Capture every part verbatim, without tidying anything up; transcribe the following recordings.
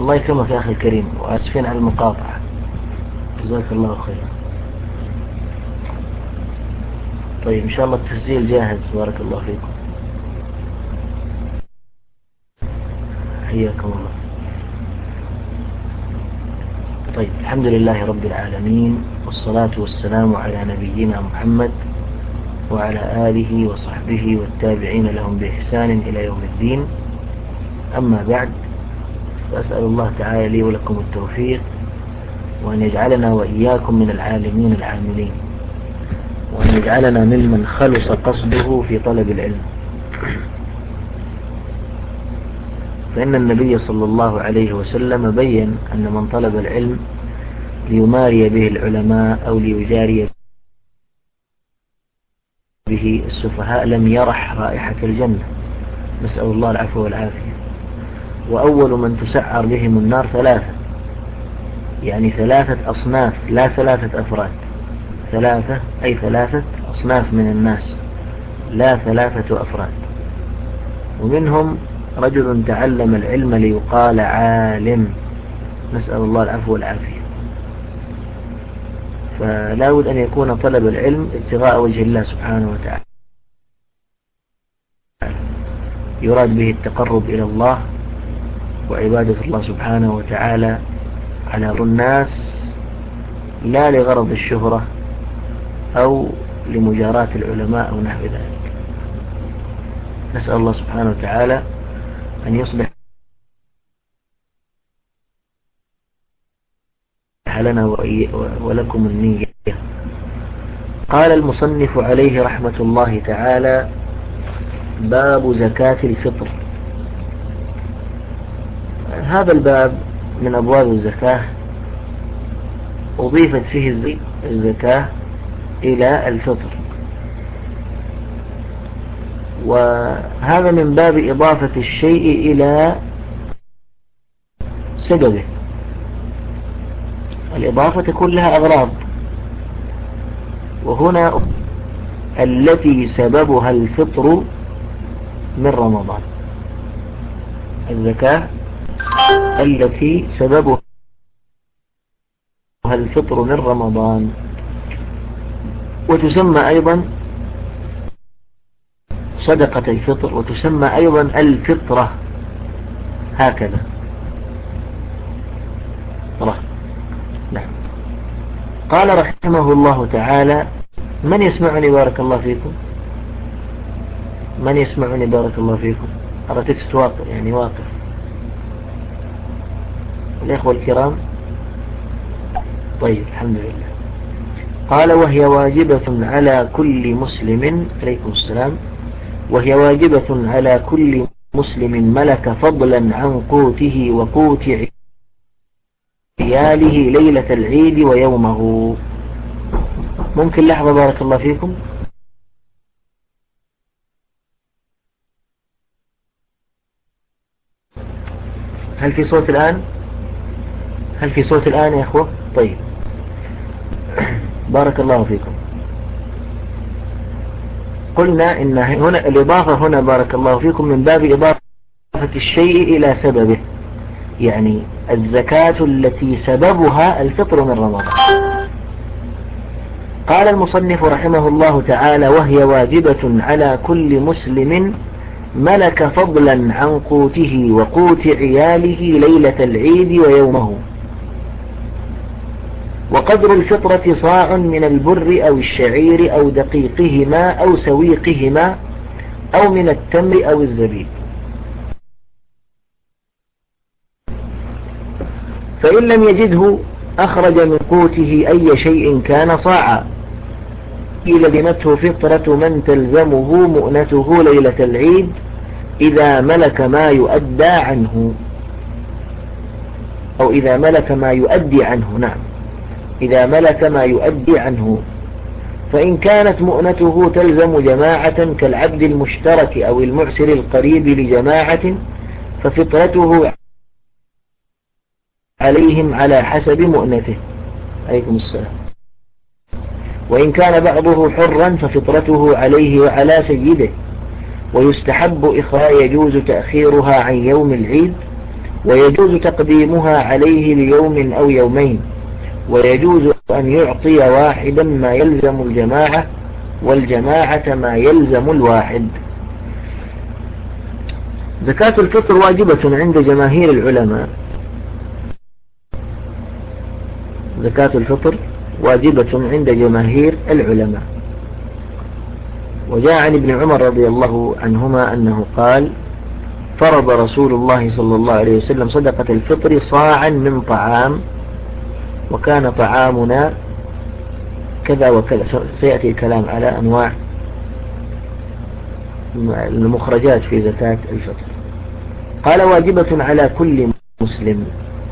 الله يكرمك يا أخي الكريم، وأسفين على المقاطعة، جزاك الله خيرا. طيب إن شاء الله التسجيل جاهز، بارك الله فيكم، حياكم الله. طيب الحمد لله رب العالمين، والصلاة والسلام على نبينا محمد وعلى آله وصحبه والتابعين لهم بإحسان إلى يوم الدين. أما بعد، فأسأل الله تعالى لي ولكم التوفيق، وأن يجعلنا وإياكم من العالمين العاملين، وأن يجعلنا ممن خلص قصده في طلب العلم. فإن النبي صلى الله عليه وسلم بين أن من طلب العلم ليماري به العلماء أو ليجاري به السفهاء لم يرح رائحة الجنة، نسأل الله العفو والعافية. وأول من تسعر بهم النار ثلاثة، يعني ثلاثة أصناف، لا ثلاثة أفراد، ثلاثة أي ثلاثة أصناف من الناس، لا ثلاثة أفراد. ومنهم رجل تعلم العلم ليقال عالم، نسأل الله العفو والعافية. فلا بد أن يكون طلب العلم ابتغاء وجه الله سبحانه وتعالى، يراد به التقرب إلى الله وعبادة الله سبحانه وتعالى على الناس، لا لغرض الشهرة أو لمجاراة العلماء أو نحو ذلك. نسأل الله سبحانه وتعالى أن يصلح لنا ولكم النية. قال المصنف عليه رحمة الله تعالى: باب زكاة الفطر. هذا الباب من أبواب الزكاة، أضيفت فيه الزكاة إلى الفطر، وهذا من باب إضافة الشيء إلى سببه. الإضافة تكون لها أغراض، وهنا التي سببها الفطر من رمضان، الزكاة التي سببها الفطر من رمضان، وتسمى أيضا صدقة الفطر، وتسمى أيضا الفطرة، هكذا. نعم. قال رحمه الله تعالى: من يسمعني بارك الله فيكم؟ من يسمعني بارك الله فيكم؟ أرى تكست واقف، يعني واقف. الإخوة الكرام، طيب الحمد لله. قال: وهي واجبة على كل مسلم، عليكم السلام، وهي واجبة على كل مسلم ملك فضلا عن قوته وقوت عياله ليلة العيد ويومه. ممكن لحظة بارك الله فيكم؟ هل في صوت الآن؟ هل في صوت الآن يا أخوة؟ طيب بارك الله فيكم. قلنا إن هنا الإضافة هنا بارك الله فيكم من باب إضافة الشيء إلى سببه، يعني الزكاة التي سببها الفطر من رمضان. قال المصنف رحمه الله تعالى: وهي واجبة على كل مسلم ملك فضلا عن قوته وقوت عياله ليلة العيد ويومه. وقدر الفطرة صاع من البر أو الشعير أو دقيقهما أو سويقهما أو من التمر أو الزبيب. فإن لم يجده أخرج من قوته أي شيء كان صاعا. لزمته فطرة من تلزمه مؤنته ليلة العيد إذا ملك ما يؤدى عنه، أو إذا ملك ما يؤدي عنه، نعم، إذا ملك ما يؤدي عنه. فإن كانت مؤنته تلزم جماعة كالعبد المشترك أو المعسر القريب لجماعة، ففطرته عليهم على حسب مؤنته. عليكم السلام. وإن كان بعضه حرا ففطرته عليه وعلى سيده. ويستحب إخراء يجوز تأخيرها عن يوم العيد ويجوز تقديمها عليه ليوم أو يومين، ويجوز أن يعطي واحدا ما يلزم الجماعة والجماعة ما يلزم الواحد. زكاة الفطر واجبة عند جماهير العلماء. زكاة الفطر واجبة عند جماهير العلماء. وجاء عن ابن عمر رضي الله عنهما أنه قال: فرض رسول الله صلى الله عليه وسلم صدقة الفطر صاعا من طعام، وكان طعامنا كذا وكذا. سيأتي الكلام على أنواع المخرجات في زكاة الفطر. قال: واجبة على كل مسلم.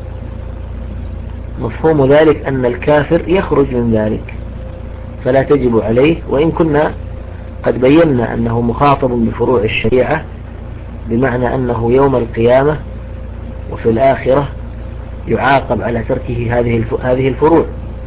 مفهوم ذلك أن الكافر يخرج من ذلك فلا تجب عليه، وإن كنا قد بينا أنه مخاطب بفروع الشريعة، بمعنى أنه يوم القيامة وفي الآخرة يعاقب على تركه هذه هذه الفروع.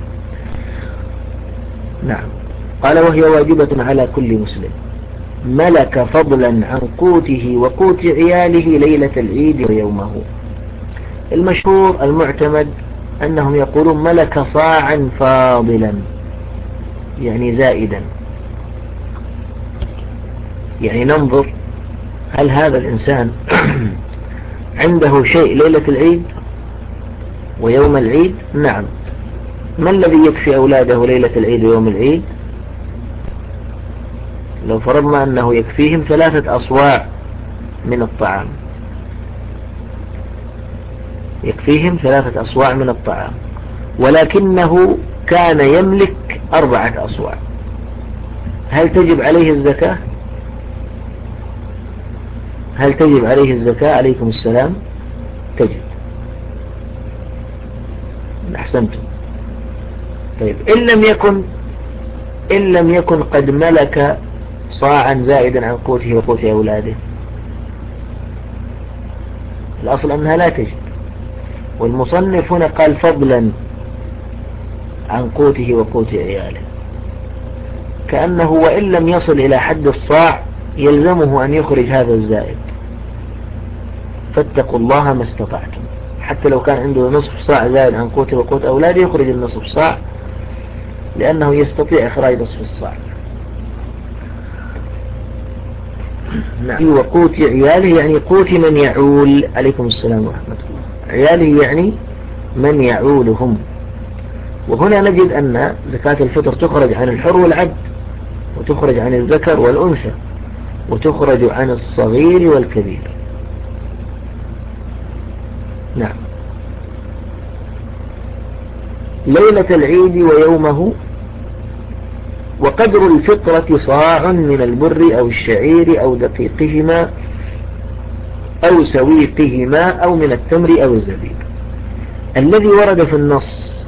نعم. قال: وهي واجبة على كل مسلم ملك فضلا عن قوته وقوت عياله ليلة العيد ويومه. المشهور المعتمد أنهم يقولون ملك صاعا فاضلا، يعني زائدا. يعني ننظر هل هذا الإنسان عنده شيء ليلة العيد ويوم العيد؟ نعم. ما الذي يكفي أولاده ليلة العيد ويوم العيد؟ لو فرضنا أنه يكفيهم ثلاثة أصواع من الطعام، يكفيهم ثلاثة أصواع من الطعام، ولكنه كان يملك أربعة أصواع، هل تجب عليه الزكاة؟ هل تجب عليه الزكاة؟ عليكم السلام. تجب. أحسنتم. طيب، إن لم يكن إن لم يكن قد ملك صاعا زائدا عن قوته وقوت أولاده، الأصل أنها لا تجب. والمصنف هنا قال فضلا عن قوته وقوت عياله، كأنه وإن لم يصل إلى حد الصاع يلزمه أن يخرج هذا الزائد. فاتقوا الله ما استطعتم. حتى لو كان عنده نصف صاع زائد عن قوته وقوت أولاده يخرج النصف صاع، لأنه يستطيع إخراج نصف الصاع. نعم. وقوت عياله يعني قوت من يعول. عليكم السلام ورحمة الله. عياله يعني من يعولهم. وهنا نجد أن زكاة الفطر تخرج عن الحر والعبد، وتخرج عن الذكر والأنثى، وتخرج عن الصغير والكبير. نعم. ليلة العيد ويومه. وقدر الفطرة صاع من البر أو الشعير أو دقيقهما أو سويقهما أو من التمر أو الزبيب. الذي ورد في النص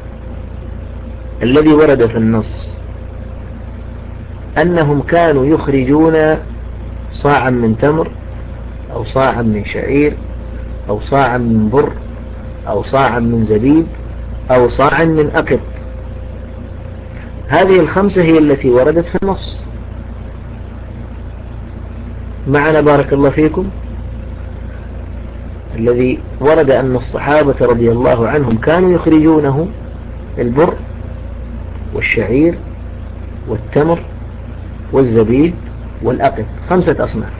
الذي ورد في النص أنهم كانوا يخرجون صاعا من تمر أو صاعا من شعير أو صاعا من بر أو صاعا من زبيب أو صاعا من أقط. هذه الخمسة هي التي وردت في النص. معنا بارك الله فيكم. الذي ورد أن الصحابة رضي الله عنهم كانوا يخرجونه البر والشعير والتمر والزبيب والأقط، خمسة أصناف.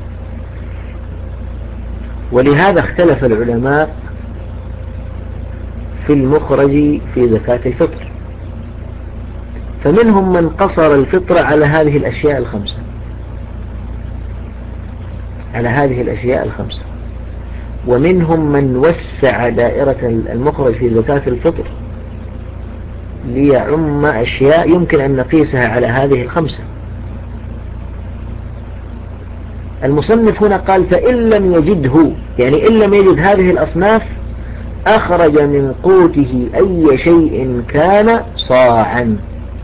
ولهذا اختلف العلماء في المخرج في زكاة الفطر، فمنهم من قصر الفطر على هذه الأشياء الخمسة على هذه الأشياء الخمسة ومنهم من وسع دائرة المخرج في زكاة الفطر ليعم أشياء يمكن أن نقيسها على هذه الخمسة. المصنف هنا قال: فإن لم يجده، يعني إن لم يجد هذه الأصناف، أخرج من قوته أي شيء كان صاعا.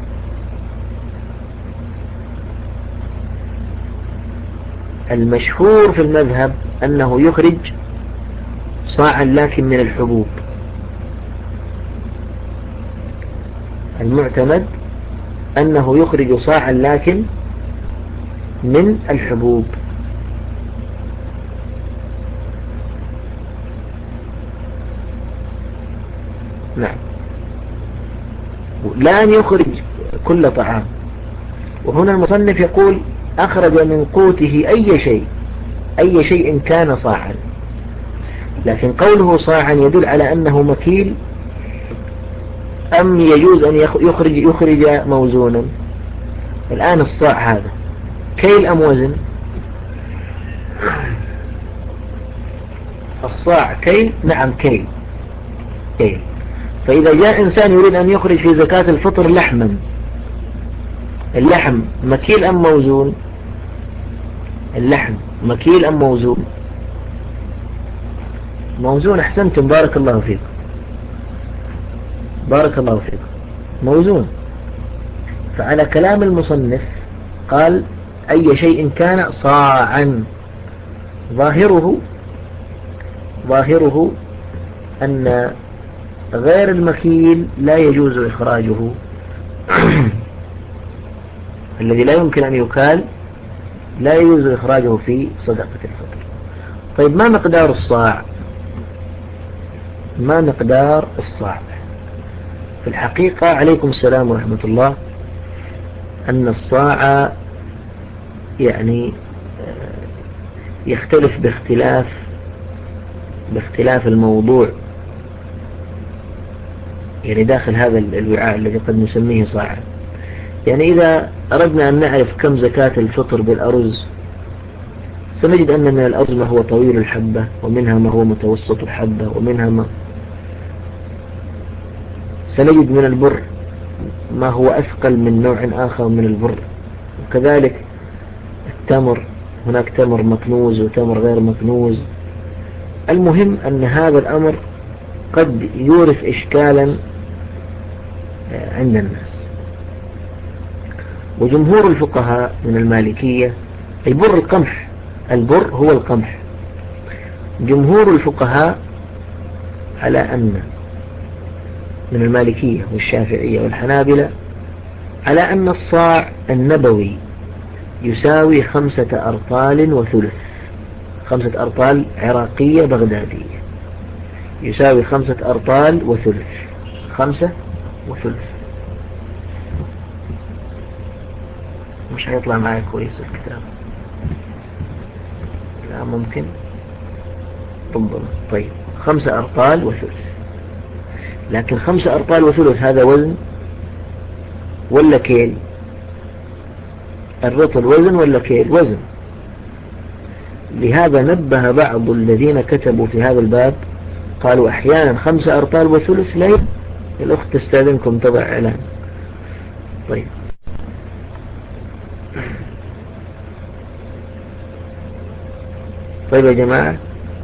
المشهور في المذهب أنه يخرج صاعا لكن من الحبوب. المعتمد أنه يخرج صاعا لكن من الحبوب. نعم، لا أن يخرج كل طعام. وهنا المصنف يقول أخرج من قوته أي شيء، أي شيء كان صاعا، لكن قوله صاعا يدل على أنه مكيل، أم يجوز أن يخرج يخرج موزونا؟ الآن الصاع هذا كيل أم وزن؟ الصاع كيل، نعم كيل كيل. فإذا جاء إنسان يريد أن يخرج في زكاة الفطر لحما، اللحم مكيل أم موزون؟ اللحم مكيل أم موزون؟ موزون. أحسنتم، بارك الله فيكم، بارك الله فيكم، موزون. فعلى كلام المصنف قال أي شيء كان صاعا، ظاهره ظاهره أن غير المكيل لا يجوز إخراجه الذي لا يمكن أن يكال لا يجوز إخراجه في صدقة الفطر. طيب ما مقدار الصاع؟ ما مقدار الصاع؟ في الحقيقة عليكم السلام ورحمة الله، أن الصاع يعني يختلف باختلاف باختلاف الموضوع، يعني داخل هذا الوعاء الذي قد نسميه صاعا. يعني إذا أردنا أن نعرف كم زكاة الفطر بالأرز، سنجد أن من الأرز ما هو طويل الحبة، ومنها ما هو متوسط الحبة، ومنها ما سنجد من البر ما هو أثقل من نوع آخر من البر، وكذلك التمر، هناك تمر مكنوز وتمر غير مكنوز. المهم أن هذا الأمر قد يورث إشكالا عند الناس. وجمهور الفقهاء من المالكية، البر القمح، البر هو القمح، جمهور الفقهاء على أن من المالكية والشافعية والحنابلة على أن الصاع النبوي يساوي خمسة أرطال وثلث، خمسة أرطال عراقية بغدادية يساوي خمسة أرطال وثلث، خمسة وثلث. مش هيطلع معي كويس الكتاب، لا ممكن ربما. طيب خمسة أرطال وثلث، لكن خمسة أرطال وثلث هذا وزن ولا كيل؟ الرطل وزن ولا كيل؟ وزن. لهذا نبه بعض الذين كتبوا في هذا الباب قالوا أحيانا خمسة أرطال وثلث لا. الأخت تستاذنكم تضع إعلان. طيب طيب يا جماعة،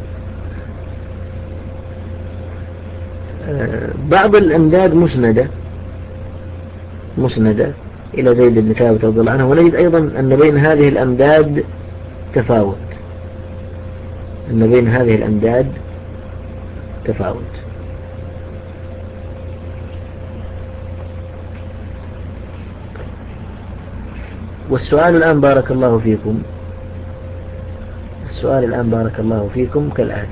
بعض الأمداد مسندة مسندة إلى زيد بن ثابت رضي الله عنه، ونجد أيضا أن بين هذه الأمداد تفاوت، أن بين هذه الأمداد تفاوت. والسؤال الآن بارك الله فيكم، السؤال الآن بارك الله فيكم كالآتي: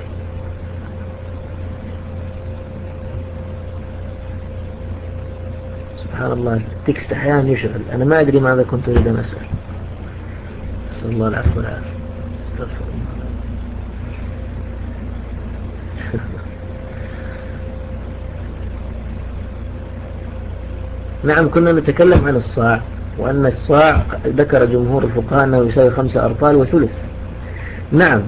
سبحان الله التكست أحيانا يشغل، أنا ما أدري ماذا كنت أريد أن أسأل. أسأل الله العفو والعافية، استغفر الله. نعم، كنا نتكلم عن الصاع، وأن الصاع ذكر جمهور الفقهاء أنه يساوي خمسة أرطال وثلث. نعم،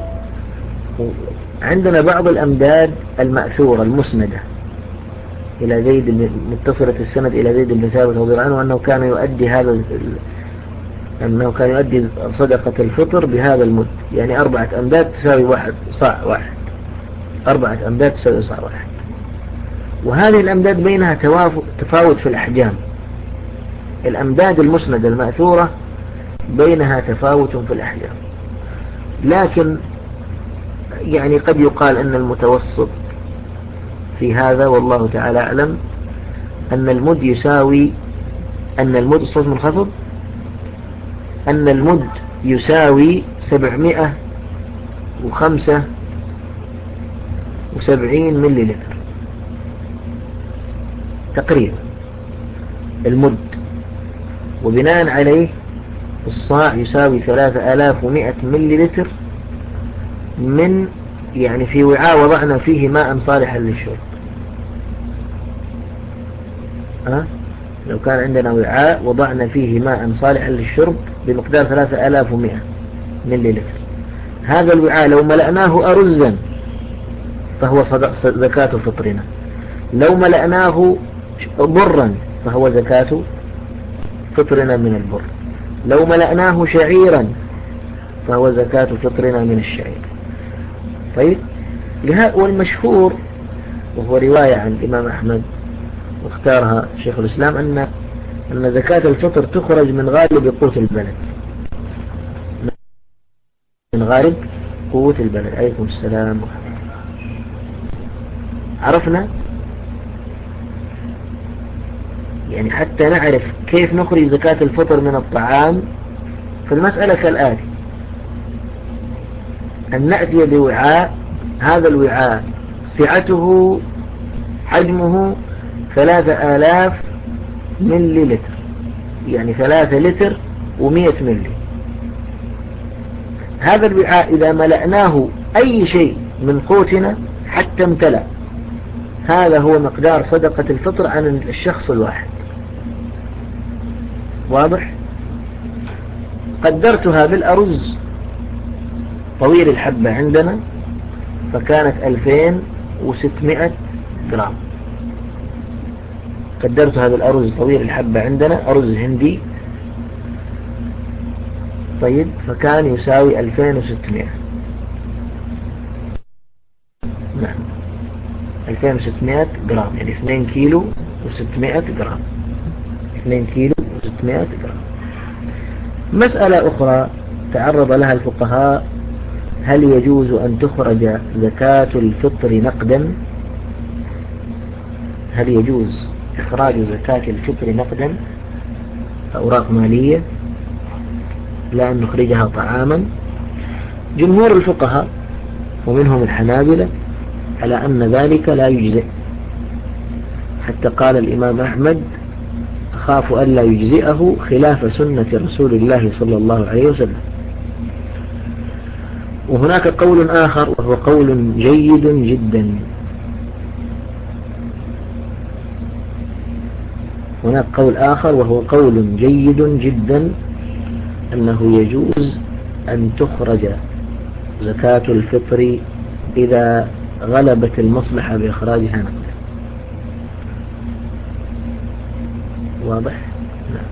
عندنا بعض الأمداد المأثورة المسندة إلى زيد، متصلة السند إلى زيد بن ثابت رضي الله عنه أنه كان يؤدي هذا أنه كان يؤدي صدقة الفطر بهذا المد، يعني أربعة أمداد تساوي واحد صاع واحد، أربعة أمداد تساوي صاع واحد. وهذه الأمداد بينها تفاوت في الأحجام، الأمداد المسندة المأثورة بينها تفاوت في الأحجام، لكن يعني قد يقال أن المتوسط في هذا والله تعالى أعلم أن المد يساوي أن المد الصوت منخفض أن المد يساوي سبعمائة وخمسة وسبعين ملي لتر، تقريبا المد، وبناء عليه الصاع يساوي ثلاثة آلاف ومئة ملي لتر من يعني في وعاء وضعنا فيه ماء صالحا للشرب. ها؟ لو كان عندنا وعاء وضعنا فيه ماء صالحا للشرب بمقدار ثلاثة آلاف ومئة ملي لتر، هذا الوعاء لو ملأناه أرزا فهو زكاة فطرنا، لو ملأناه برا فهو زكاة فطرنا من البر، لو ملأناه شعيرا فهو زكاة فطرنا من الشعير. طيب، والمشهور وهو رواية عن الإمام أحمد واختارها شيخ الإسلام أن أن زكاة الفطر تخرج من غالب قوت البلد، من غالب قوت البلد. عليكم السلام. عرفنا يعني حتى نعرف كيف نخرج زكاة الفطر من الطعام. فالمسألة كالآتي: أن نأتي بوعاء، هذا الوعاء سعته حجمه ثلاثة آلاف ملي لتر، يعني ثلاثة لتر ومئة ملي. هذا الوعاء إذا ملأناه أي شيء من قوتنا حتى امتلأ، هذا هو مقدار صدقة الفطر عن الشخص الواحد. واضح؟ قدرتها بالأرز طويل الحبة عندنا فكانت ألفين وستمائة جرام. قدرتها بالأرز طويل الحبة عندنا أرز هندي، طيب، فكان يساوي ألفين وستمائة. نعم، ألفين وستمائة جرام، يعني اثنين كيلو وستمائة جرام، اثنين كيلو وستمائة جرام. مسألة أخرى تعرض لها الفقهاء: هل يجوز أن تخرج زكاة الفطر نقدا؟ هل يجوز إخراج زكاة الفطر نقدا، أوراق مالية، لا أن نخرجها طعاما؟ جمهور الفقهاء ومنهم الحنابلة على أن ذلك لا يجزئ، حتى قال الإمام أحمد: أخاف ألا يجزئه خلاف سنة رسول الله صلى الله عليه وسلم. وهناك قول آخر وهو قول جيد جدا، هناك قول آخر وهو قول جيد جدا أنه يجوز أن تخرج زكاة الفطر إذا غلبت المصلحة بإخراجها نقدا. واضح؟ نعم.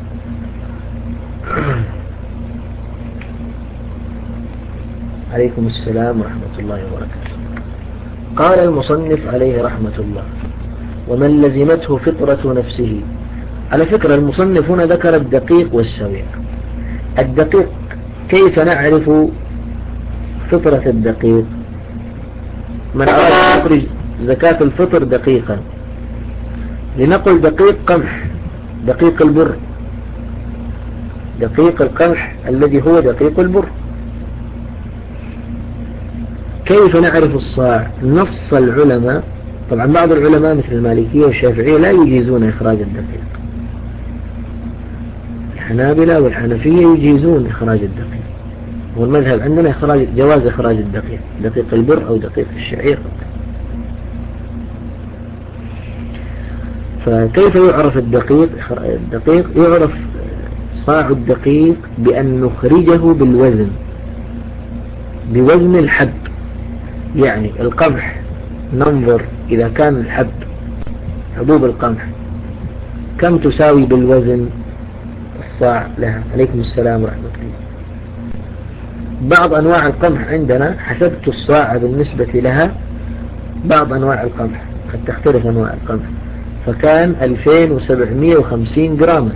عليكم السلام ورحمة الله وبركاته. قال المصنف عليه رحمة الله: ومن لزمته فطرة نفسه. على فكرة المصنف هنا ذكر الدقيق والسويع. الدقيق كيف نعرف فطرة الدقيق؟ من أراد أن يخرج زكاة الفطر دقيقا، لنقل دقيق قمح، دقيق البر، دقيق القمح الذي هو دقيق البر. كيف نعرف الصاع؟ نص العلماء، طبعا بعض العلماء مثل المالكية والشافعية لا يجيزون إخراج الدقيق، الحنابلة والحنفية يجيزون إخراج الدقيق، والمذهب عندنا إخراج جواز إخراج الدقيق، دقيق البر أو دقيق الشعير. فكيف يعرف الدقيق؟ الدقيق يعرف صاع الدقيق بأن نخرجه بالوزن، بوزن الحب. يعني القمح ننظر إذا كان الحب، حبوب القمح، كم تساوي بالوزن الصاع لها. عليكم السلام ورحمة الله. بعض أنواع القمح عندنا حسبت الصاع بالنسبة لها، بعض أنواع القمح قد تختلف أنواع القمح، فكان ألفين وسبعمائة وخمسين جراما.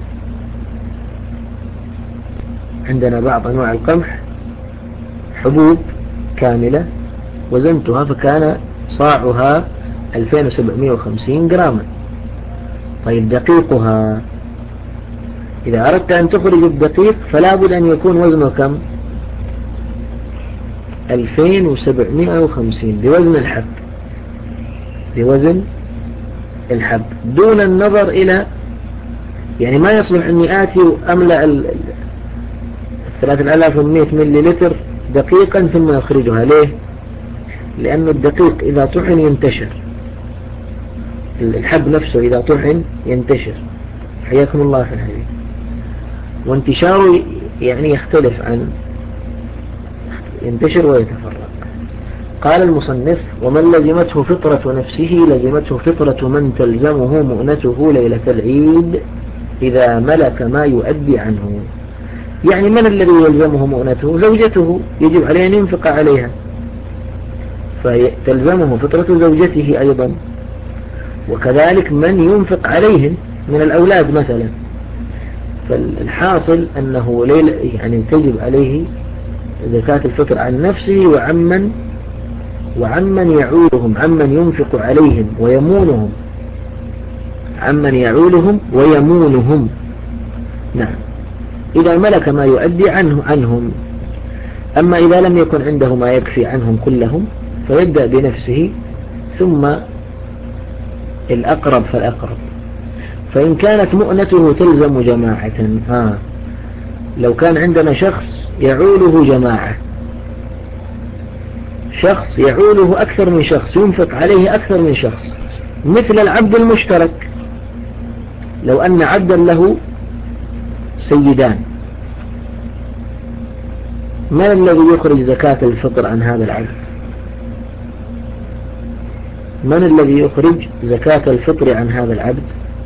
عندنا بعض أنواع القمح حبوب كاملة وزنتها فكان صاعها ألفين وسبعمائة وخمسين جراما. طيب دقيقها، إذا أردت أن تخرج الدقيق فلا بد أن يكون وزنه كم؟ ألفين وسبعمائة وخمسين بوزن الحب، بوزن الحب دون النظر إلى، يعني ما يصلح أني آتي وأملأ ثلاثة آلاف ومئة ملي لتر دقيقا ثم أخرجها. ليه؟ لأن الدقيق إذا طحن ينتشر، الحب نفسه إذا طحن ينتشر، حياكم الله في الحديث، وانتشاره يعني يختلف عن ينتشر ويتفرق. قال المصنف: ومن لزمته فطرة نفسه لزمته فطرة من تلزمه مؤنته ليلة العيد إذا ملك ما يؤدي عنه. يعني من الذي يلزمه مؤنته؟ زوجته، يجب عليه أن ينفق عليها، فتلزمه فطرة زوجته أيضا، وكذلك من ينفق عليهم من الأولاد مثلا. فالحاصل أنه ليلة يعني تجب عليه زكاة الفطر عن نفسه وعمن وعمن يعولهم، عمن ينفق عليهم ويمونهم، عمن يعولهم ويمونهم. نعم، إذا ملك ما يؤدي عنه عنهم. أما إذا لم يكن عنده ما يكفي عنهم كلهم فيبدأ بنفسه ثم الأقرب فالأقرب. فإن كانت مؤنته تلزم جماعة، ها لو كان عندنا شخص يعوله جماعة، شخص يعوله أكثر من شخص، ينفق عليه أكثر من شخص، مثل العبد المشترك. لو أن عبدا له سيدان، من الذي يخرج زكاة الفطر عن هذا العبد؟ من الذي يخرج زكاة الفطر عن هذا العبد؟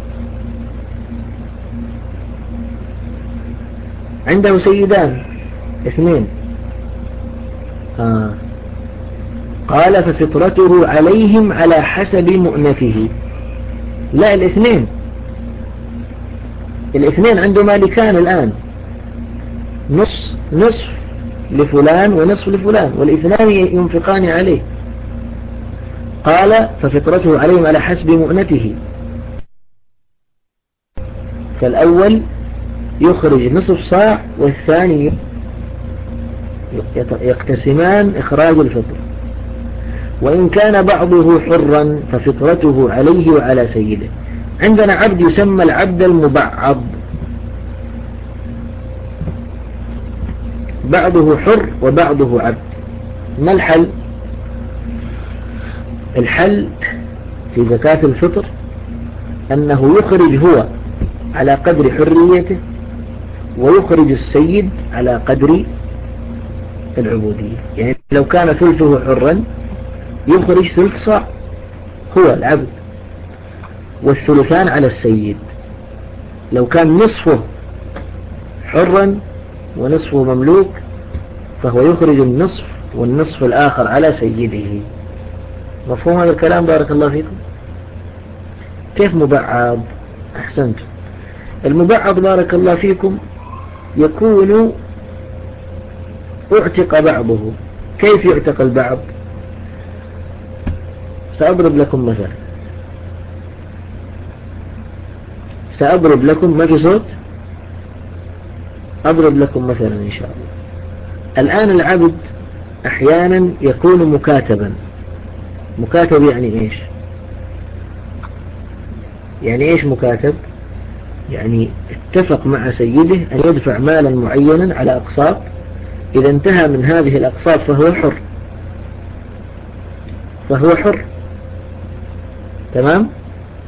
عنده سيدان اثنين، آه. قال: ففطرته عليهم على حسب مؤنته. لا، الاثنين الاثنين عنده مالكان الآن، نصف نصف لفلان ونصف لفلان، والاثنان ينفقان عليه. قال: ففطرته عليهم على حسب مؤنته. فالأول يخرج نصف صاع والثاني يقتسمان إخراج الفطر. وإن كان بعضه حرا ففطرته عليه وعلى سيده. عندنا عبد يسمى العبد المبعض، بعضه حر وبعضه عبد. ما الحل؟ الحل في زكاة الفطر أنه يخرج هو على قدر حريته، ويخرج السيد على قدر العبودية. يعني لو كان ثلثه حرا يخرج ثلث صاع هو العبد، والثلثان على السيد. لو كان نصفه حرا ونصفه مملوك فهو يخرج النصف والنصف الآخر على سيده. مفهوم هذا الكلام؟ بارك الله فيكم. كيف مبعض؟ أحسنت. المبعض بارك الله فيكم يكون اعتق بعضه. كيف يعتق البعض؟ سأضرب لكم مثلا، سأضرب لكم، ما في صوت، أضرب لكم مثلا إن شاء الله. الآن العبد أحيانا يكون مكاتبا. مكاتب يعني إيش؟ يعني إيش مكاتب؟ يعني اتفق مع سيده أن يدفع مالا معينا على أقساط، إذا انتهى من هذه الأقساط فهو حر، فهو حر. تمام؟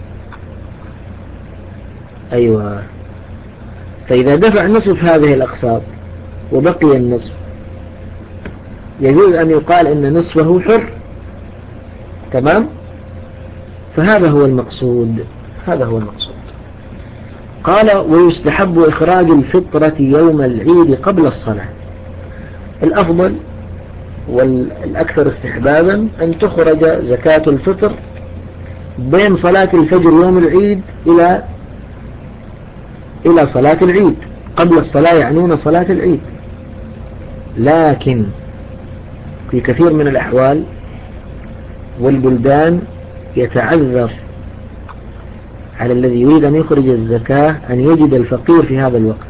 أيوة. فإذا دفع نصف هذه الأقساط وبقي النصف يجوز أن يقال إن نصفه حر. تمام؟ فهذا هو المقصود، هذا هو المقصود. قال: ويستحب إخراج الفطرة يوم العيد قبل الصلاة. الأفضل والأكثر استحبابا أن تخرج زكاة الفطر بين صلاة الفجر يوم العيد إلى إلى صلاة العيد. قبل الصلاة يعنون صلاة العيد. لكن في كثير من الأحوال والبلدان يتعذر على الذي يريد أن يخرج الزكاة أن يجد الفقير في هذا الوقت،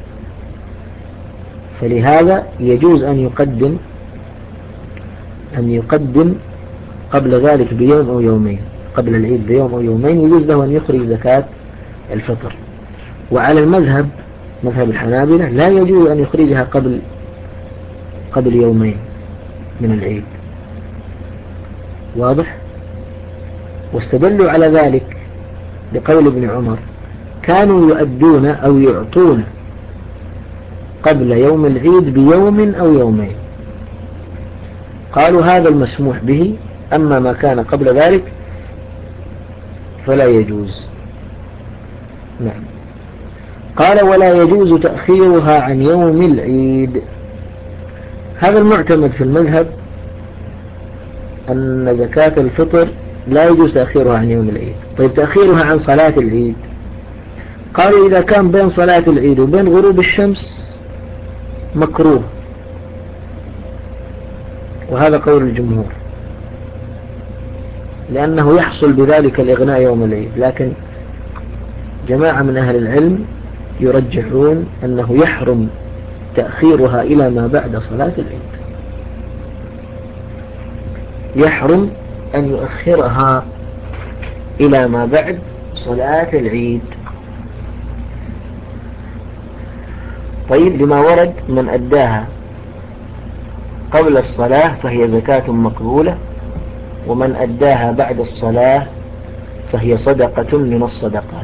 فلهذا يجوز أن يقدم أن يقدم قبل ذلك بيوم أو يومين، قبل العيد بيوم أو يومين يجوز له أن يخرج زكاة الفطر. وعلى المذهب مذهب الحنابلة لا يجوز أن يخرجها قبل قبل يومين من العيد. واضح؟ واستدلوا على ذلك بقول ابن عمر كانوا يؤدون أو يعطون قبل يوم العيد بيوم أو يومين، قالوا هذا المسموح به، أما ما كان قبل ذلك فلا يجوز. نعم. قال ولا يجوز تأخيرها عن يوم العيد. هذا المعتمد في المذهب أن زكاة الفطر لا يجوز تأخيرها عن يوم العيد. طيب تأخيرها عن صلاة العيد، قالوا إذا كان بين صلاة العيد وبين غروب الشمس مكروه، وهذا قول الجمهور لأنه يحصل بذلك الإغناء يوم العيد، لكن جماعة من أهل العلم يرجحون أنه يحرم تأخيرها إلى ما بعد صلاة العيد، يحرم أن يؤخرها إلى ما بعد صلاة العيد. طيب لما ورد من أداها قبل الصلاة فهي زكاة مقبولة، ومن أداها بعد الصلاة فهي صدقة من الصدقات.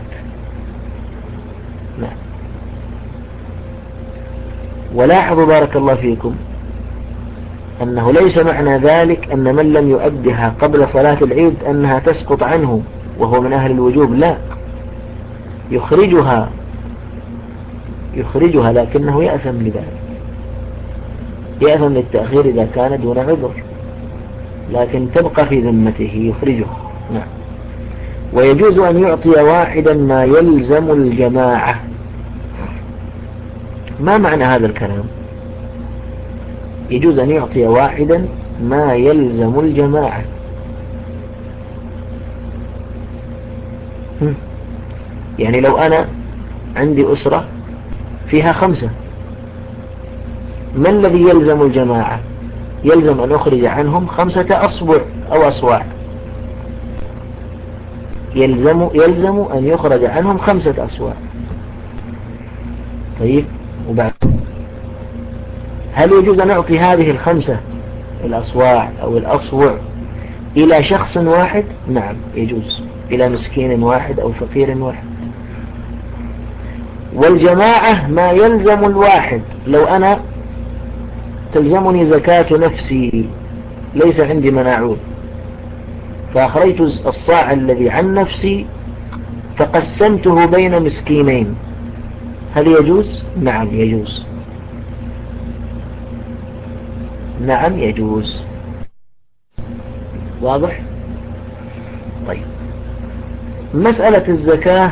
نعم. ولاحظوا بارك الله فيكم أنه ليس معنى ذلك أن من لم يؤدها قبل صلاة العيد أنها تسقط عنه وهو من أهل الوجوب، لا، يخرجها يخرجها لكنه يأثم لذلك، يأثم للتأخير إذا كان دون عذر، لكن تبقى في ذمته يخرجها. نعم. ويجوز أن يعطي واحدا ما يلزم الجماعة. ما معنى هذا الكلام؟ يجوز أن يعطي واحدا ما يلزم الجماعة. يعني لو أنا عندي أسرة فيها خمسة، ما الذي يلزم الجماعة؟ يلزم أن أخرج عنهم خمسة أصبع أو أصواع، يلزم, يلزم أن يخرج عنهم خمسة أصواع. طيب وبعد هل يجوز أن أعطي هذه الخمسة الأصواع أو الأصوع إلى شخص واحد؟ نعم يجوز، إلى مسكين واحد أو فقير واحد. والجماعة ما يلزم الواحد. لو أنا تلزمني زكاة نفسي ليس عندي مناعون، فأخرجت الصاع الذي عن نفسي فقسمته بين مسكينين، هل يجوز؟ نعم يجوز، نعم يجوز. واضح؟ طيب مسألة الزكاة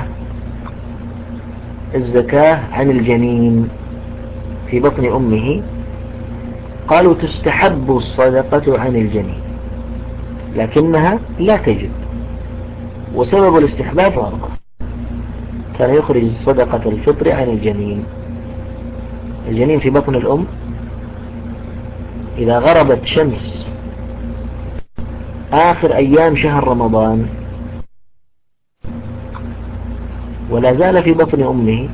الزكاة عن الجنين في بطن أمه، قالوا تستحب الصدقة عن الجنين لكنها لا تجب، وسبب الاستحباب واضح، كان يخرج صدقة الفطر عن الجنين. الجنين في بطن الأم إذا غربت شمس آخر أيام شهر رمضان ولا زال في بطن أمه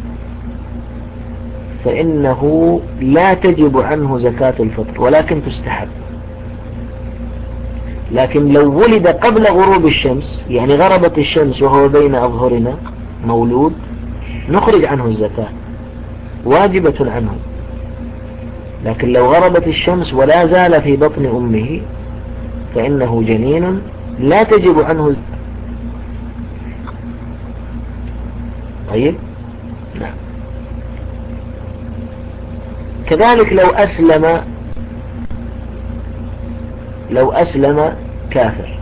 فإنه لا تجب عنه زكاة الفطر ولكن تستحب. لكن لو ولد قبل غروب الشمس، يعني غربت الشمس وهو بين أظهرنا مولود، نخرج عنه الزكاة واجبة عنه. لكن لو غربت الشمس ولا زال في بطن أمه فإنه جنين لا تجب عنه الزكاة. طيب نعم. كذلك لو أسلم لو أسلم كافر،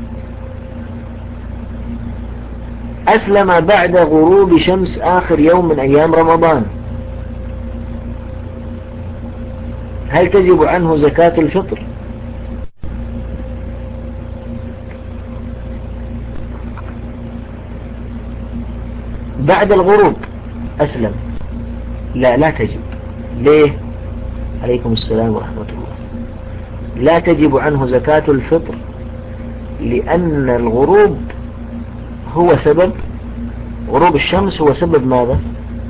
أسلم بعد غروب شمس آخر يوم من أيام رمضان، هل تجب عنه زكاة الفطر؟ بعد الغروب أسلم، لا لا تجب. ليه؟ عليكم السلام ورحمة الله. لا تجب عنه زكاة الفطر لأن الغروب هو سبب، غروب الشمس هو سبب ماذا؟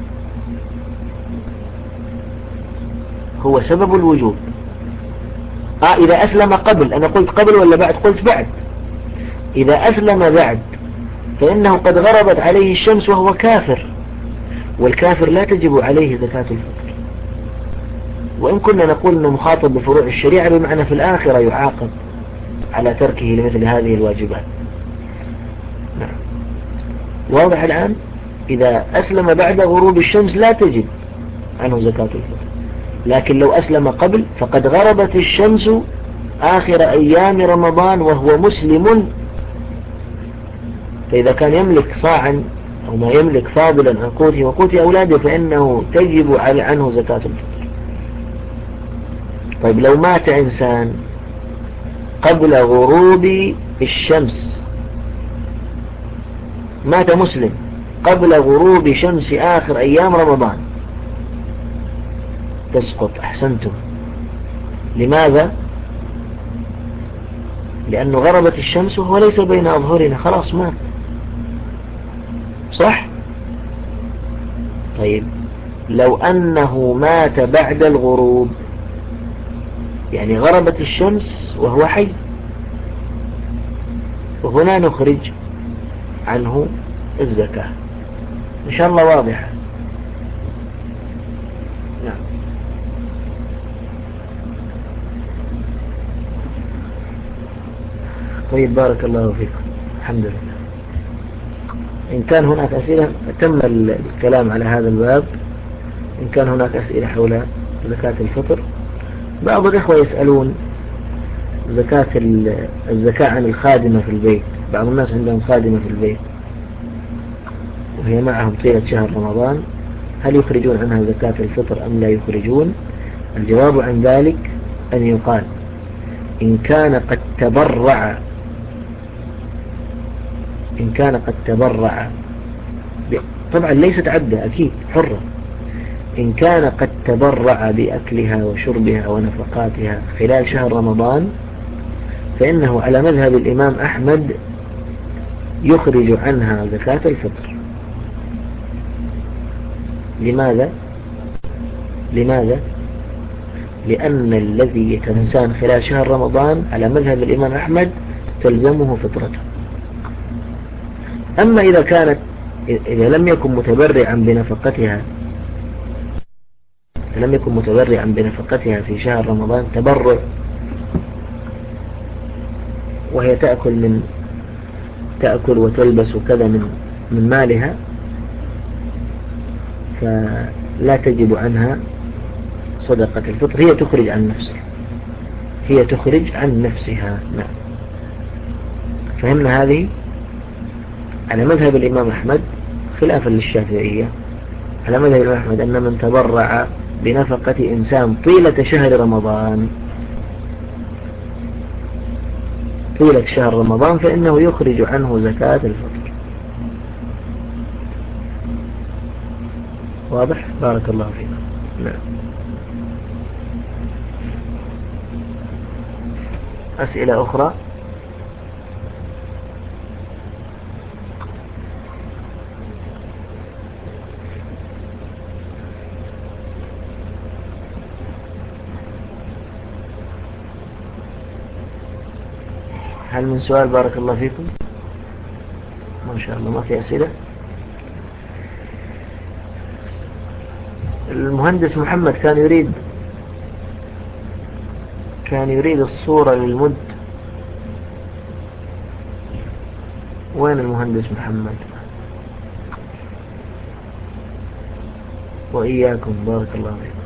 هو سبب الوجوب. آه إذا أسلم قبل، أنا قلت قبل ولا بعد؟ قلت بعد. إذا أسلم بعد فإنه قد غربت عليه الشمس وهو كافر، والكافر لا تجب عليه زكاة الفطر. وإن كنا نقول أنه مخاطب بفروع الشريعة بمعنى في الآخرة يعاقب على تركه لمثل هذه الواجبات. نعم. واضح الآن؟ إذا أسلم بعد غروب الشمس لا تجب عنه زكاة الفطر، لكن لو أسلم قبل فقد غربت الشمس آخر أيام رمضان وهو مسلم، فإذا كان يملك صاعا أو ما يملك فاضلا عن قوته وقوت أولاده فإنه تجب عنه زكاة الفطر. طيب لو مات إنسان قبل غروب الشمس، مات مسلم قبل غروب شمس آخر أيام رمضان، تسقط. أحسنتم. لماذا؟ لأنه غربت الشمس وهو ليس بين أظهرنا، خلاص مات. صح؟ طيب لو أنه مات بعد الغروب، يعني غربت الشمس وهو حي، وهنا نخرج عنه الزكاة. إن شاء الله واضحة. نعم. طيب بارك الله فيكم. الحمد لله. إن كان هناك أسئلة، تم الكلام على هذا الباب. إن كان هناك أسئلة حول زكاة الفطر، بعض الإخوة يسألون زكاة الزكاة عن الخادمة في البيت. بعض الناس عندهم خادمة في البيت وهي معهم طيلة شهر رمضان، هل يخرجون عنها زكاة الفطر أم لا يخرجون؟ الجواب عن ذلك أن يقال إن كان قد تبرع إن كان قد تبرع طبعا ليست عبدة، أكيد حرة. إن كان قد تبرع بأكلها وشربها ونفقاتها خلال شهر رمضان فإنه على مذهب الإمام أحمد يخرج عنها زكاة الفطر. لماذا؟ لماذا؟ لأن الذي يتنسان خلال شهر رمضان على مذهب الإمام أحمد تلزمه فطرته. أما إذا كانت إذا لم يكن متبرعا بنفقتها لم يكن متبرعا بنفقتها في شهر رمضان تبرع، وهي تأكل من تأكل وتلبس وكذا من من مالها، فلا تجب عنها صدقة الفطر. هي تخرج عن نفسها هي تخرج عن نفسها. نعم. فهمنا هذه؟ على مذهب الإمام أحمد خلافا للشافعية، على مذهب الإمام أحمد أن من تبرع بنفقة إنسان طيلة شهر رمضان طيلة شهر رمضان فإنه يخرج عنه زكاة الفطر. واضح؟ بارك الله فيكم. نعم. أسئلة أخرى؟ هل من سؤال؟ بارك الله فيكم. ما شاء الله ما في أسئلة. المهندس محمد كان يريد كان يريد الصورة للمد. وين المهندس محمد؟ وإياكم بارك الله فيكم.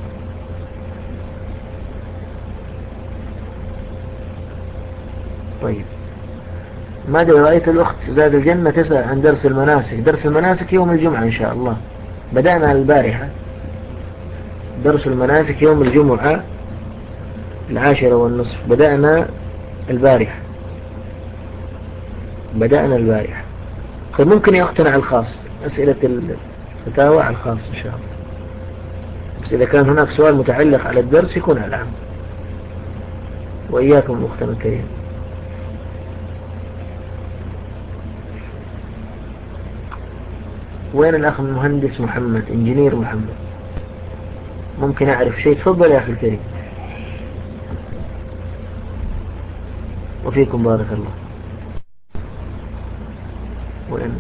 طيب ماذا رأيت الأخت زاد الجنة تسأل عن درس المناسك؟ درس المناسك يوم الجمعة إن شاء الله. بدأنا البارحة درس المناسك يوم الجمعة العاشرة والنصف. بدأنا البارحة بدأنا البارحة فممكن يأختنا على الخاص أسئلة الفتاوى على الخاص إن شاء الله. بس إذا كان هناك سؤال متعلق على الدرس يكون على العام. وإياكم أختنا الكريم. وين الأخ المهندس محمد، إنجنير محمد؟ ممكن أعرف شيء؟ تفضل يا أخي الكريم. وفيكم بارك الله. وين؟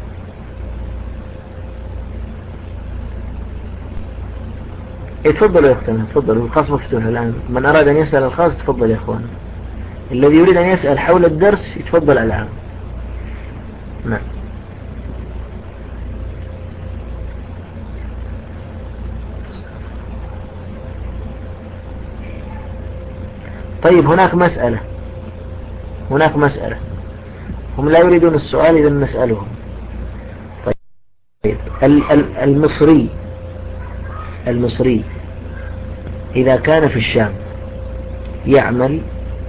إيه تفضل يا أختنا، تفضل، الخاص مفتوح الآن. من أراد أن يسأل الخاص تفضل يا أخوان. الذي يريد أن يسأل حول الدرس يتفضل الآن. نعم. طيب هناك مسألة، هناك مسألة، هم لا يريدون السؤال إذا نسألهم. طيب المصري المصري إذا كان في الشام يعمل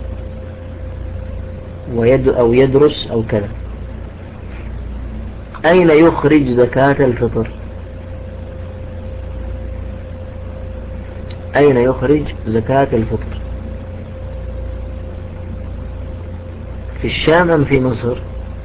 ويد أو يدرس أو كذا، أين يخرج زكاة الفطر؟ أين يخرج زكاة الفطر؟ في الشام أم في مصر؟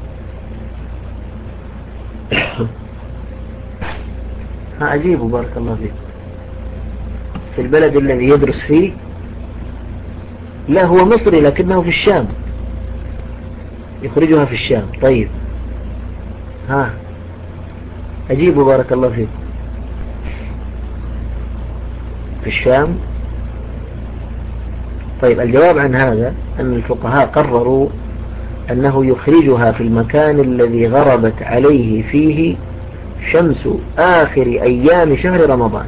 ها أجيبوا بارك الله فيك. في البلد الذي يدرس فيه؟ لا هو مصري لكنه في الشام، يخرجها في الشام. طيب ها أجيبوا بارك الله فيك. في الشام. طيب الجواب عن هذا أن الفقهاء قرروا أنه يخرجها في المكان الذي غربت عليه فيه شمس آخر أيام شهر رمضان.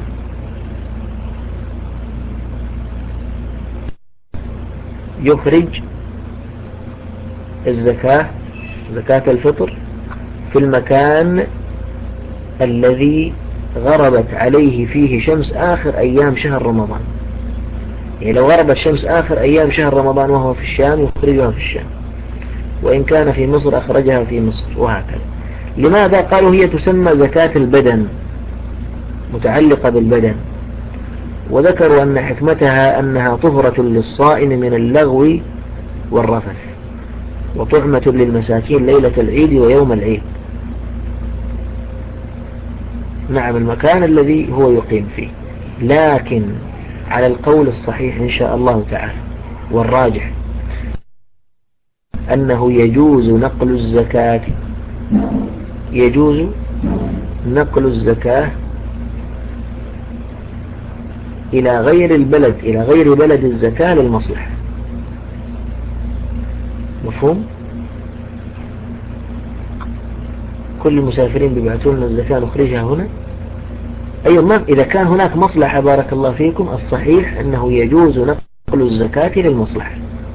يخرج الزكاة، زكاة الفطر، في المكان الذي غربت عليه فيه شمس آخر أيام شهر رمضان. يعني لو غربت شمس آخر أيام شهر رمضان وهو في الشام يخرجها في الشام، وإن كان في مصر أخرجها في مصر، وهكذا. لماذا؟ قالوا هي تسمى زكاة البدن، متعلقة بالبدن، وذكروا أن حكمتها أنها طهرة للصائم من اللغو والرفث، وطعمة للمساكين ليلة العيد ويوم العيد. نعم المكان الذي هو يقيم فيه. لكن على القول الصحيح إن شاء الله تعالى والراجح أنه يجوز نقل الزكاة، يجوز نقل الزكاة إلى غير البلد، إلى غير بلد الزكاة للمصلحة. مفهوم؟ كل المسافرين بيبعثون الزكاة نخرجها هنا. أيضا ما إذا كان هناك مصلحة بارك الله فيكم، الصحيح أنه يجوز نقل الزكاة للمصلحة.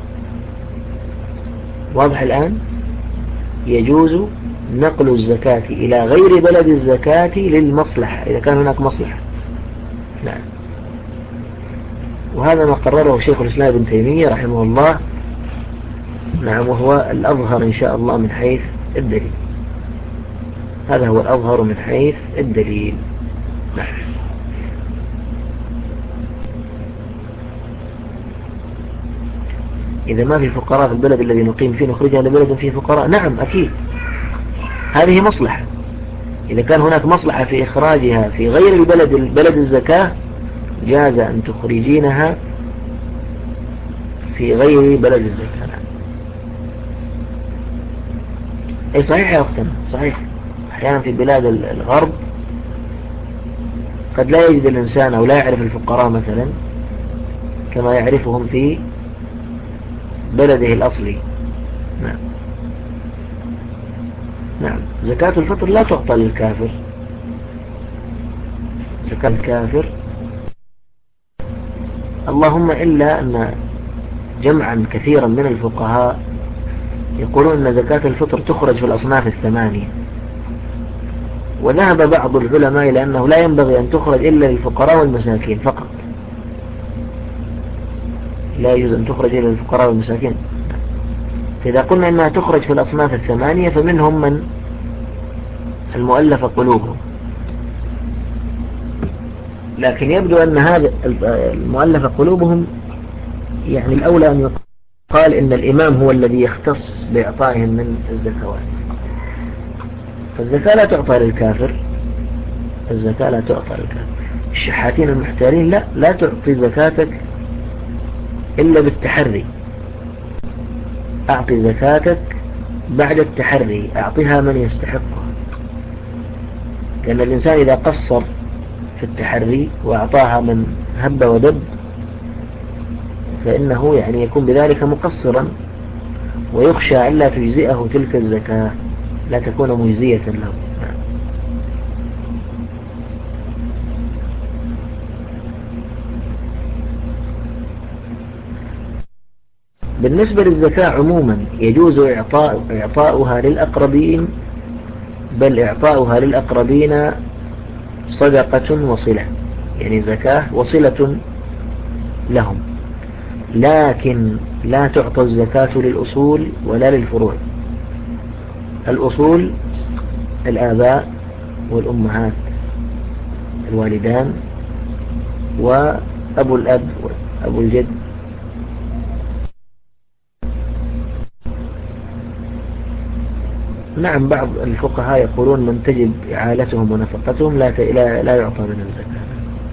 واضح الآن؟ يجوز نقل الزكاة إلى غير بلد الزكاة للمصلحة إذا كان هناك مصلحة. نعم. وهذا ما قرره شيخ الإسلام ابن تيمية رحمه الله. نعم. وهو الأظهر إن شاء الله من حيث الدليل. هذا هو الأظهر من حيث الدليل. نعم. إذا ما في فقراء في البلد الذي نقيم فيه نخرجها لبلد فيه فقراء، نعم أكيد هذه مصلحة. إذا كان هناك مصلحة في إخراجها في غير البلد، البلد الزكاة، جاز أن تخرجينها في غير بلد الزكاة. أي صحيح يا أختنا، صحيح. أحيانا في بلاد الغرب قد لا يجد الإنسان أو لا يعرف الفقراء مثلا كما يعرفهم في بلده الأصلي. نعم. نعم. زكاة الفطر لا تعطى للكافر. زكاة الكافر اللهم إلا أن جمعا كثيرا من الفقهاء يقولون أن زكاة الفطر تخرج في الأصناف الثمانية، وذهب بعض العلماء إلى أنه لا ينبغي أن تخرج إلا للفقراء والمساكين فقط، لا يجوز أن تخرج إلا للفقراء والمساكين. فإذا قلنا أنها تخرج في الأصناف الثمانية فمنهم من المؤلف قلوبهم، لكن يبدو أن هذا المؤلف قلوبهم يعني الأولى أن يقال إن الإمام هو الذي يختص بإعطائهم من الزكوات. فالزكاة لا تعطى للكافر، الزكاة لا تعطى للكافر. الشحاتين المحتارين لا لا تعطي زكاتك إلا بالتحري، أعطي زكاتك بعد التحري، أعطيها من يستحقها. لأن الإنسان إذا قصر في التحري وأعطاها من هب ودب فإنه يعني يكون بذلك مقصرا، ويخشى ألا تجزئه تلك الزكاة، لا تكون مجزية له. بالنسبة للزكاة عموما يجوز إعطاء إعطاؤها للأقربين، بل إعطاؤها للأقربين صدقة وصلة، يعني زكاة وصلة لهم، لكن لا تعطى الزكاة للأصول ولا للفروع. الأصول الآباء والأمهات، الوالدان وأبو الأب وأبو الجد. نعم، بعض الفقهاء يقولون من تجب إعالتهم ونفقتهم لا لا, لا يعطى من الزكاة.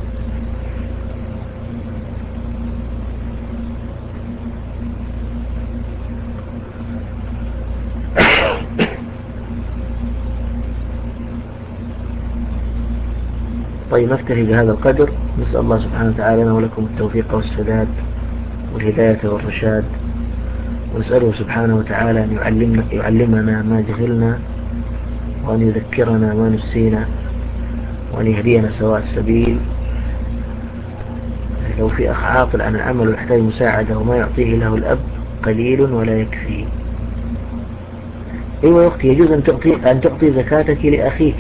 طيب نكتفي بهذا القدر. نسأل الله سبحانه وتعالى لنا ولكم التوفيق والسداد والهداية والرشاد، ونسأله سبحانه وتعالى أن يعلمنا, يعلمنا ما جهلنا، وأن يذكرنا ما نسينا، وأن يهدينا سواء السبيل. لو في أخ عاطل عن العمل ويحتاج مساعدة وما يعطيه له الأب قليل ولا يكفي. أيوة يا أختي، يجوز أن تعطي, أن تعطي زكاتك لأخيك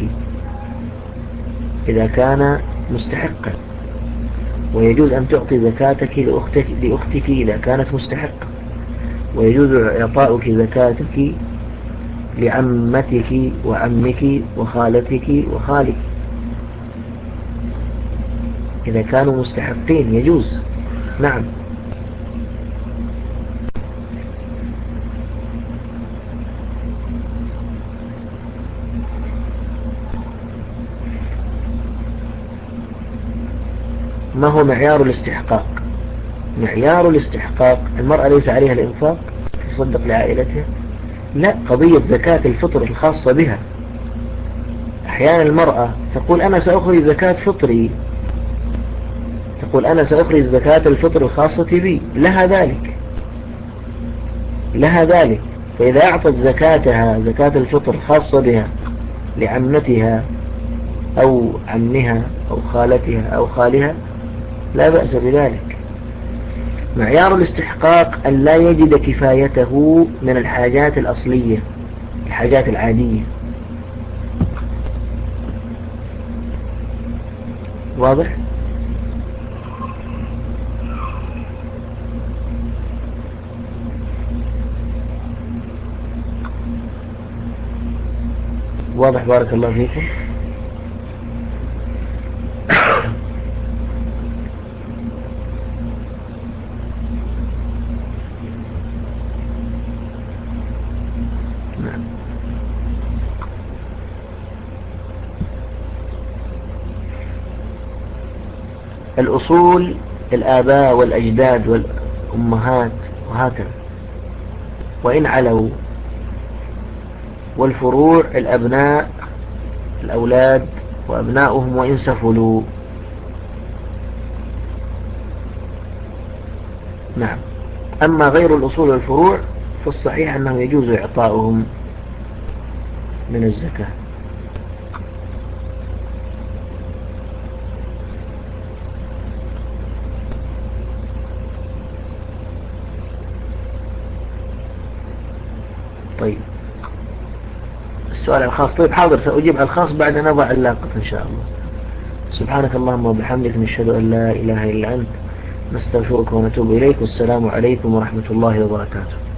إذا كان مستحقا، ويجوز أن تعطي زكاتك لأختك, لأختك إذا كانت مستحقة، ويجوز إعطاؤك زكاتك لعمتك وعمك وخالتك وخالك إذا كانوا مستحقين، يجوز. نعم. ما هو معيار الاستحقاق؟ معيار الاستحقاق المرأة ليس عليها الإنفاق تصدق لعائلتها؟ لا، قضية زكاة الفطر الخاصة بها. أحيانا المرأة تقول أنا سأخرج زكاة فطري، تقول أنا سأخرج زكاة الفطر الخاصة بي، لها ذلك، لها ذلك. فإذا أعطت زكاتها زكاة الفطر الخاصة بها لعمتها أو عمها أو خالتها أو خالها لا بأس بذلك. معيار الاستحقاق أن لا يجد كفايته من الحاجات الأصلية، الحاجات العادية. واضح؟ واضح، بارك الله فيكم. نعم. الأصول الآباء والأجداد والأمهات وهكذا وإن علوا، والفروع الأبناء الأولاد وأبناؤهم وإن سفلوا. نعم. أما غير الأصول والفروع فالصحيح أنه يجوز إعطاؤهم من الزكاة. طيب السؤال الخاص. طيب حاضر، سأجيب على الخاص بعد أن أضع اللاقط إن شاء الله. سبحانك اللهم وبحمدك، نشهد أن لا إله إلا أنت، نستغفرك ونتوب إليك، والسلام عليكم ورحمة الله وبركاته.